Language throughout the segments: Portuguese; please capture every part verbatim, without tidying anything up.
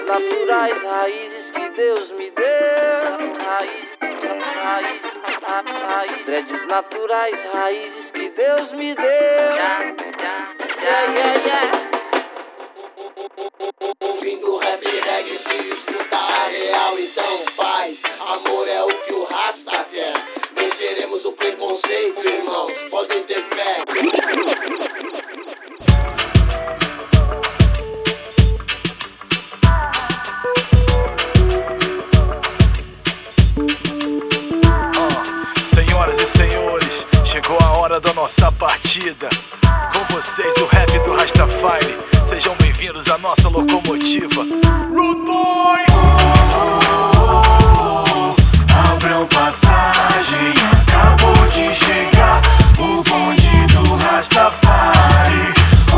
naturais, raízes que Deus me deu. Raízes, raízes, raízes, dreads naturais, raízes que Deus me deu. Yeah, yeah, yeah, yeah, yeah. Fim do rap reggae, se escuta a real, então faz. Amor é o que o Rasta quer. Venceremos o preconceito, irmãos, podem ter fé. Oh, senhoras e senhores, chegou a hora da nossa partida. Com vocês o rap do Rastafari. Sejam bem-vindos à nossa locomotiva. Rude Boy! Abram passagem, acabou de chegar o bonde do Rastafari.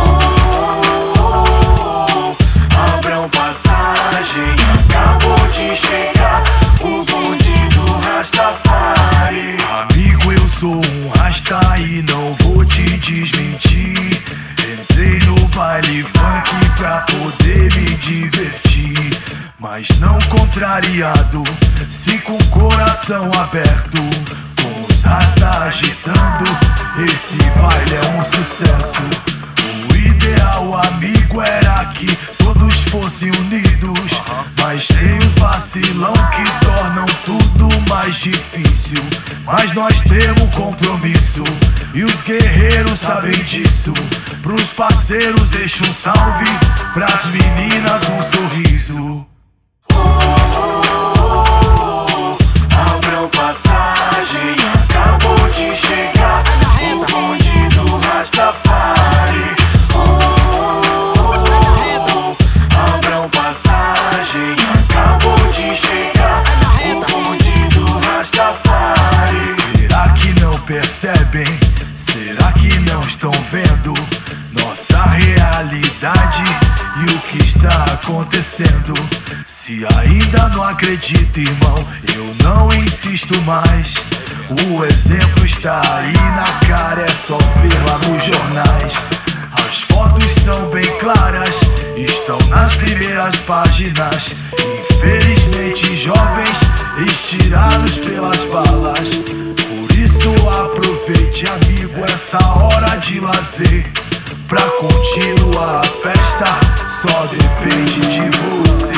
Oh, oh, oh. Abram passagem, acabou de chegar o bonde do Rastafari. Amigo, eu sou um Rasta e não vou te desmentir. Entrei no baile funk pra poder me divertir, mas não contrariado, sim com o coração aberto. Com os Rasta agitando, esse baile é um sucesso. O ideal, amigo, era que todos fossem unidos, mas tem os vacilão que tornam tudo mais difícil. Mas nós temos compromisso e os guerreiros sabem disso. Pros parceiros deixa um salve, pras meninas um sorriso. Oh, oh, oh, oh. Abram passagem, acabou de chegar o bonde do Rastafari. Oh, oh, oh. Abram passagem, acabou de chegar o bonde do Rastafari. Será que não percebem? Será que não estão vendo nossa realidade e o que está acontecendo? Se ainda não acredita, irmão, eu não insisto mais. O exemplo está aí na cara, é só ver lá nos jornais. As fotos são bem claras, estão nas primeiras páginas. Infelizmente jovens estirados pelas balas. Por isso aproveite, amigo, essa hora de lazer. Pra continuar a festa, só depende de você.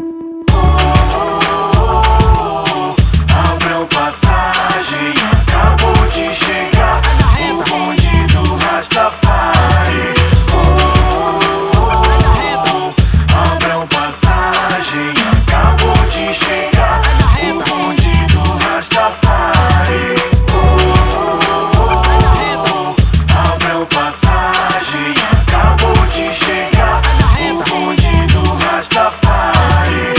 Oh, oh, oh. Abram passagem, acabou de chegar o bonde do Rastafari. Oh, oh, oh. Abram passagem, acabou de chegar o bonde do Rastafari. Abram passagem, acabou de chegar o bonde do Rastafari.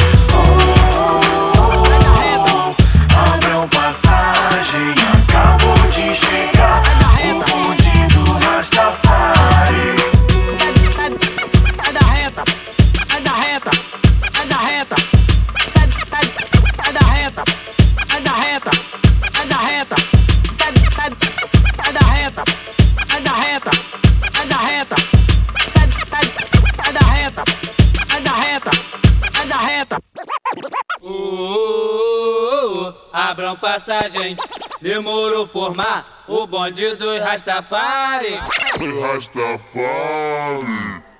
Abram passagem, acabou de chegar o bonde do Rastafari. Sai da reta, sai da reta, sai da reta, sai, sai, sai da reta, sai da reta, sai da reta, sai, sai, sai da reta, sai da reta, sai da reta, sai, sai, sai da reta, sai da reta, sai da reta. Uh, uh, uh, abram passagem, demorou formar o bonde do Rastafari. Rastafari.